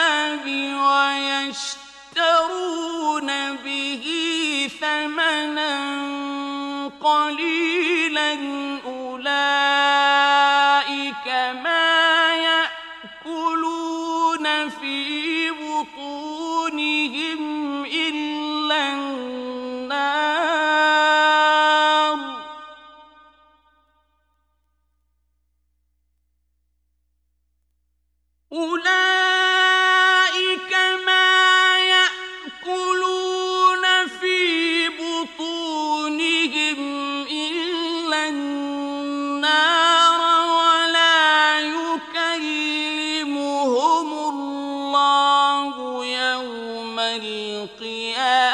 الكتاب ويشترون به ثمنا قليلا أولئك ما يأكلون في بطونهم إلا النار أولئك ما يأكلون في بطونهم إلا النار ولا يكلمهم الله يوم القيامة